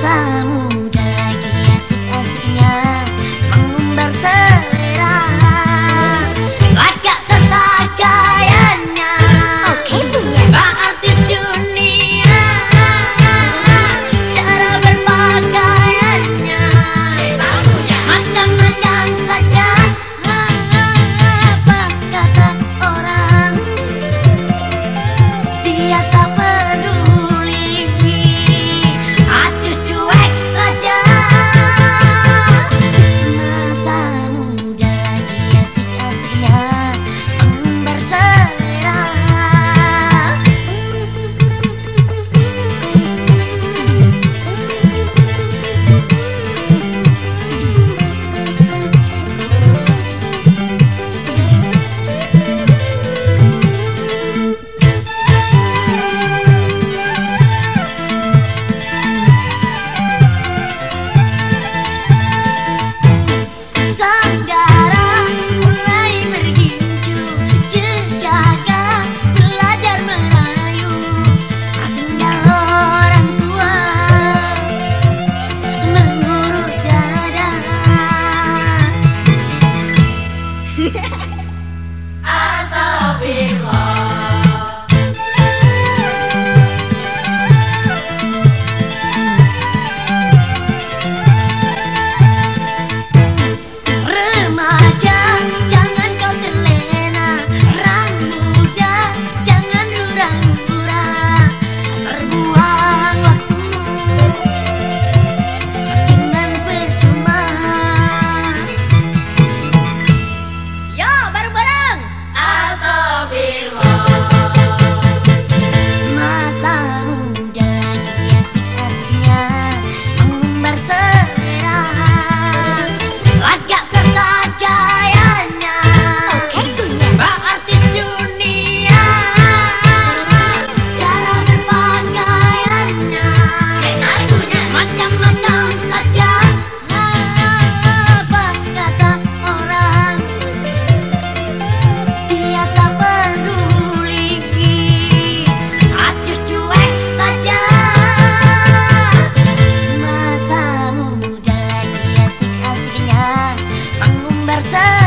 Masa muda lagi asik-asiknya mengumbar selera, lagak tata gayanya. Oke punya Pak artis dunia, cara berpakaiannya macam-macam saja. Apa kata orang, dia tak peduli, acuh cuek saja. Masa muda lagi asik-asiknya mengumbar selera. Saudara mulai bergincu, jejaga belajar merayu. Tinggal orang tua mengurut dada. Astagfirullah. Remaja, jangan kau terlena. Muda, jangan hura-hura. Terbuang waktumu dengan percuma. Yo, bareng-bareng. Astagfirullah. Masa muda lagi asik-asiknya mengumbar selera, lagak tata gayanya. Oke punya Pak artis dunia, cara berpakaiannya macam-macam saja. Apa kata orang, dia tak peduli, acuh cuek saja. Masa muda lagi asik-asiknya mengumbar selera.